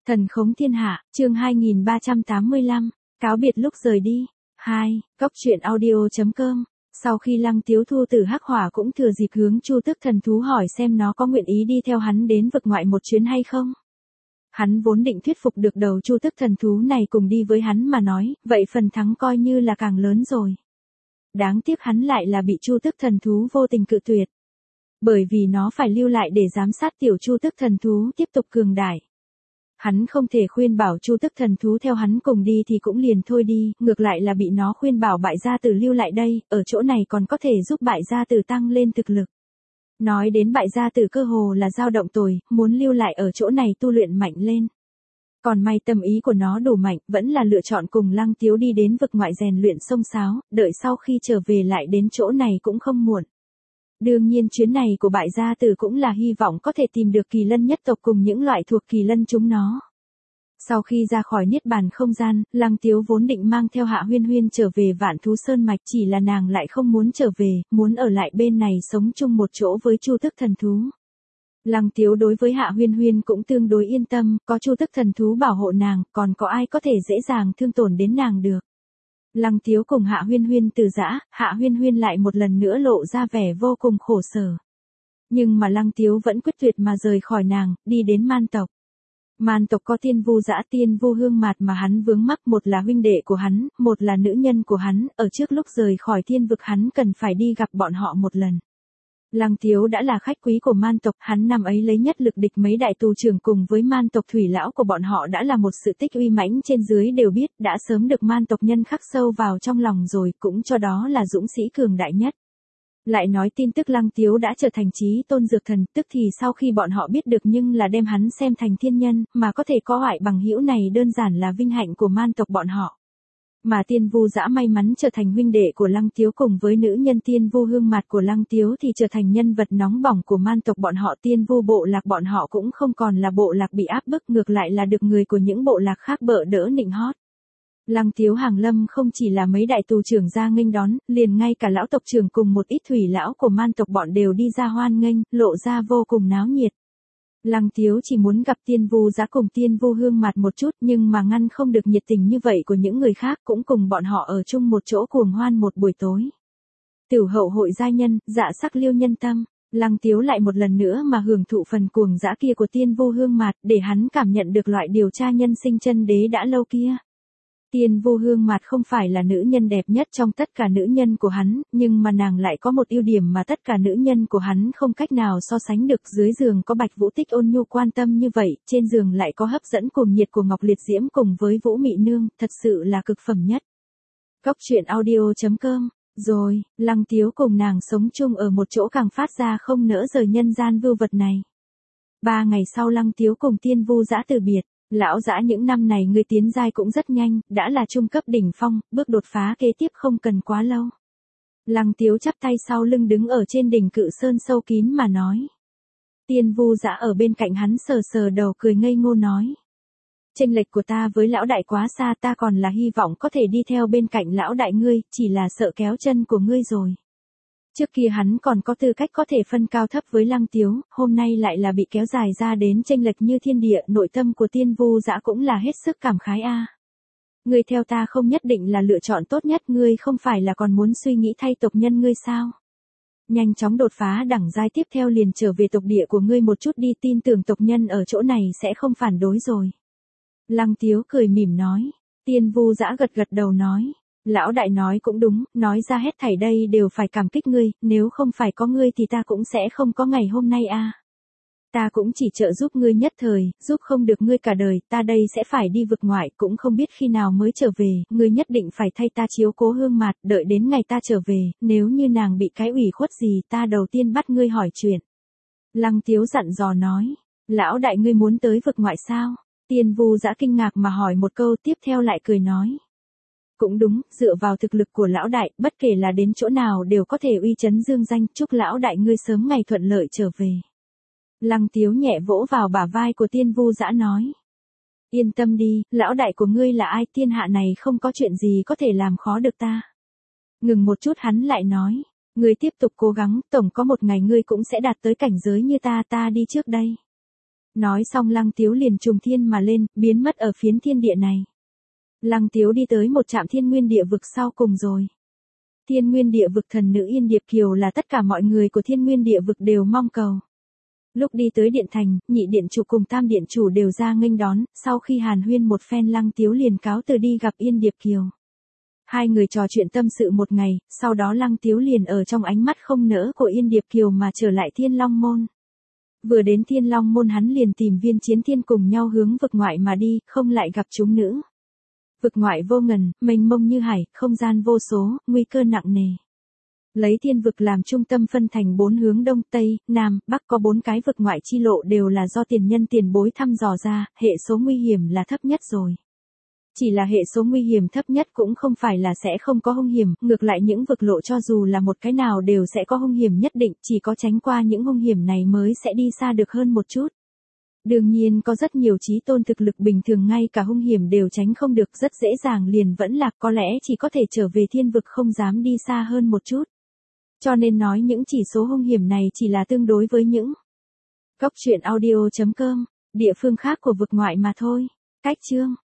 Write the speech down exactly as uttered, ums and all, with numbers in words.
Thần khống thiên hạ, chương hai nghìn ba trăm tám mươi lăm, cáo biệt lúc rời đi. hai. Cốc truyện audio chấm com. Sau khi Lăng Tiếu Thu từ Hắc Hỏa cũng thừa dịp hướng Chu Tước Thần Thú hỏi xem nó có nguyện ý đi theo hắn đến vực ngoại một chuyến hay không. Hắn vốn định thuyết phục được đầu Chu Tước Thần Thú này cùng đi với hắn mà nói, vậy phần thắng coi như là càng lớn rồi. Đáng tiếc hắn lại là bị Chu Tước Thần Thú vô tình cự tuyệt. Bởi vì nó phải lưu lại để giám sát tiểu Chu Tước Thần Thú tiếp tục cường đại. Hắn không thể khuyên bảo Chu Tước Thần Thú theo hắn cùng đi thì cũng liền thôi đi, ngược lại là bị nó khuyên bảo Bại Gia Tử lưu lại đây, ở chỗ này còn có thể giúp Bại Gia Tử tăng lên thực lực. Nói đến Bại Gia Tử cơ hồ là dao động tồi, muốn lưu lại ở chỗ này tu luyện mạnh lên. Còn may tâm ý của nó đủ mạnh, vẫn là lựa chọn cùng Lăng Tiếu đi đến vực ngoại rèn luyện xông xáo, đợi sau khi trở về lại đến chỗ này cũng không muộn. Đương nhiên chuyến này của Bại Gia Tử cũng là hy vọng có thể tìm được kỳ lân nhất tộc cùng những loại thuộc kỳ lân chúng nó. Sau khi ra khỏi niết bàn không gian, Lăng Tiếu vốn định mang theo Hạ Huyên Huyên trở về Vạn Thú Sơn Mạch, chỉ là nàng lại không muốn trở về, muốn ở lại bên này sống chung một chỗ với Chu Tước Thần Thú. Lăng Tiếu đối với Hạ Huyên Huyên cũng tương đối yên tâm, có Chu Tước Thần Thú bảo hộ nàng, còn có ai có thể dễ dàng thương tổn đến nàng được. Lăng Tiếu cùng Hạ Huyên Huyên từ giã, Hạ Huyên Huyên lại một lần nữa lộ ra vẻ vô cùng khổ sở. Nhưng mà Lăng Tiếu vẫn quyết tuyệt mà rời khỏi nàng, đi đến Man tộc. Man tộc có Tiên Vu Dã, Tiên Vu Hương Mạt mà hắn vướng mắc, một là huynh đệ của hắn, một là nữ nhân của hắn, ở trước lúc rời khỏi thiên vực hắn cần phải đi gặp bọn họ một lần. Lăng Tiếu đã là khách quý của Man tộc, hắn năm ấy lấy nhất lực địch mấy đại tù trưởng cùng với Man tộc thủy lão của bọn họ đã là một sự tích uy mãnh trên dưới đều biết, đã sớm được Man tộc nhân khắc sâu vào trong lòng rồi, cũng cho đó là dũng sĩ cường đại nhất. Lại nói tin tức Lăng Tiếu đã trở thành chí tôn dược thần, tức thì sau khi bọn họ biết được nhưng là đem hắn xem thành thiên nhân, mà có thể có hoại bằng hữu này đơn giản là vinh hạnh của Man tộc bọn họ. Mà Tiên Vu Dã may mắn trở thành huynh đệ của Lăng Tiếu cùng với nữ nhân Tiên Vu Hương Mạt của Lăng Tiếu thì trở thành nhân vật nóng bỏng của Man tộc bọn họ. Tiên Vu bộ lạc bọn họ cũng không còn là bộ lạc bị áp bức, ngược lại là được người của những bộ lạc khác bợ đỡ nịnh hót. Lăng Tiếu hàng lâm không chỉ là mấy đại tù trưởng ra nghênh đón, liền ngay cả lão tộc trưởng cùng một ít thủy lão của Man tộc bọn đều đi ra hoan nghênh, lộ ra vô cùng náo nhiệt. Lăng Tiếu chỉ muốn gặp Tiên Vu Dã cùng Tiên Vu Hương Mạt một chút, nhưng mà ngăn không được nhiệt tình như vậy của những người khác, cũng cùng bọn họ ở chung một chỗ cuồng hoan một buổi tối. Tửu hậu hội gia nhân, dạ sắc liêu nhân tâm, Lăng Tiếu lại một lần nữa mà hưởng thụ phần cuồng dã kia của Tiên Vu Hương Mạt, để hắn cảm nhận được loại điều tra nhân sinh chân đế đã lâu kia. Tiên Vu Hương Mạt không phải là nữ nhân đẹp nhất trong tất cả nữ nhân của hắn, nhưng mà nàng lại có một ưu điểm mà tất cả nữ nhân của hắn không cách nào so sánh được. Dưới giường có Bạch Vũ Tích ôn nhu quan tâm như vậy, trên giường lại có hấp dẫn cuồng nhiệt của Ngọc Liệt Diễm cùng với Vũ Mị Nương, thật sự là cực phẩm nhất. Cốc truyện audio chấm com. Rồi, Lăng Tiếu cùng nàng sống chung ở một chỗ càng phát ra không nỡ rời nhân gian vưu vật này. Ba ngày sau Lăng Tiếu cùng Tiên Vu Dã từ biệt. Lão Dã những năm này ngươi tiến giai cũng rất nhanh, đã là trung cấp đỉnh phong, bước đột phá kế tiếp không cần quá lâu. Lăng Tiếu chắp tay sau lưng đứng ở trên đỉnh Cự Sơn sâu kín mà nói. Tiên Vu Dã ở bên cạnh hắn sờ sờ đầu cười ngây ngô nói. Chênh lệch của ta với lão đại quá xa, ta còn là hy vọng có thể đi theo bên cạnh lão đại ngươi, chỉ là sợ kéo chân của ngươi rồi. Trước kia hắn còn có tư cách có thể phân cao thấp với Lăng Tiếu, hôm nay lại là bị kéo dài ra đến chênh lệch như thiên địa, nội tâm của Tiên Vu Dã cũng là hết sức cảm khái a. À. Ngươi theo ta không nhất định là lựa chọn tốt nhất, ngươi không phải là còn muốn suy nghĩ thay tộc nhân ngươi sao? Nhanh chóng đột phá đẳng giai tiếp theo liền trở về tộc địa của ngươi một chút đi, tin tưởng tộc nhân ở chỗ này sẽ không phản đối rồi. Lăng Tiếu cười mỉm nói, Tiên Vu Dã gật gật đầu nói. Lão đại nói cũng đúng, nói ra hết thảy đây đều phải cảm kích ngươi, nếu không phải có ngươi thì ta cũng sẽ không có ngày hôm nay a. À. Ta cũng chỉ trợ giúp ngươi nhất thời, giúp không được ngươi cả đời, ta đây sẽ phải đi vực ngoại, cũng không biết khi nào mới trở về, ngươi nhất định phải thay ta chiếu cố Hương Mạt, đợi đến ngày ta trở về, nếu như nàng bị cái ủy khuất gì, ta đầu tiên bắt ngươi hỏi chuyện. Lăng Tiếu dặn dò nói, lão đại ngươi muốn tới vực ngoại sao? Tiên Vu Dã kinh ngạc mà hỏi một câu, tiếp theo lại cười nói. Cũng đúng, dựa vào thực lực của lão đại, bất kể là đến chỗ nào đều có thể uy chấn dương danh, chúc lão đại ngươi sớm ngày thuận lợi trở về. Lăng Tiếu nhẹ vỗ vào bả vai của Tiên Vu Dã nói. Yên tâm đi, lão đại của ngươi là ai, thiên hạ này không có chuyện gì có thể làm khó được ta. Ngừng một chút hắn lại nói, ngươi tiếp tục cố gắng, tổng có một ngày ngươi cũng sẽ đạt tới cảnh giới như ta, ta đi trước đây. Nói xong Lăng Tiếu liền trùng thiên mà lên, biến mất ở phiến thiên địa này. Lăng Tiếu đi tới một trạm thiên nguyên địa vực sau cùng rồi. Thiên nguyên địa vực thần nữ Yên Điệp Kiều là tất cả mọi người của thiên nguyên địa vực đều mong cầu. Lúc đi tới điện thành, nhị điện chủ cùng tam điện chủ đều ra nghênh đón, sau khi hàn huyên một phen Lăng Tiếu liền cáo từ đi gặp Yên Điệp Kiều. Hai người trò chuyện tâm sự một ngày, sau đó Lăng Tiếu liền ở trong ánh mắt không nỡ của Yên Điệp Kiều mà trở lại Thiên Long Môn. Vừa đến Thiên Long Môn hắn liền tìm Viên Chiến Thiên cùng nhau hướng vực ngoại mà đi, không lại gặp chúng nữ. Vực ngoại vô ngần, mênh mông như hải, không gian vô số, nguy cơ nặng nề. Lấy thiên vực làm trung tâm phân thành bốn hướng đông, tây, nam, bắc có bốn cái vực ngoại chi lộ đều là do tiền nhân tiền bối thăm dò ra, hệ số nguy hiểm là thấp nhất rồi. Chỉ là hệ số nguy hiểm thấp nhất cũng không phải là sẽ không có hung hiểm, ngược lại những vực lộ cho dù là một cái nào đều sẽ có hung hiểm nhất định, chỉ có tránh qua những hung hiểm này mới sẽ đi xa được hơn một chút. Đương nhiên có rất nhiều chí tôn thực lực bình thường ngay cả hung hiểm đều tránh không được, rất dễ dàng liền vẫn lạc, có lẽ chỉ có thể trở về thiên vực không dám đi xa hơn một chút. Cho nên nói những chỉ số hung hiểm này chỉ là tương đối với những Cốc truyện audio chấm com, địa phương khác của vực ngoại mà thôi. Cách chương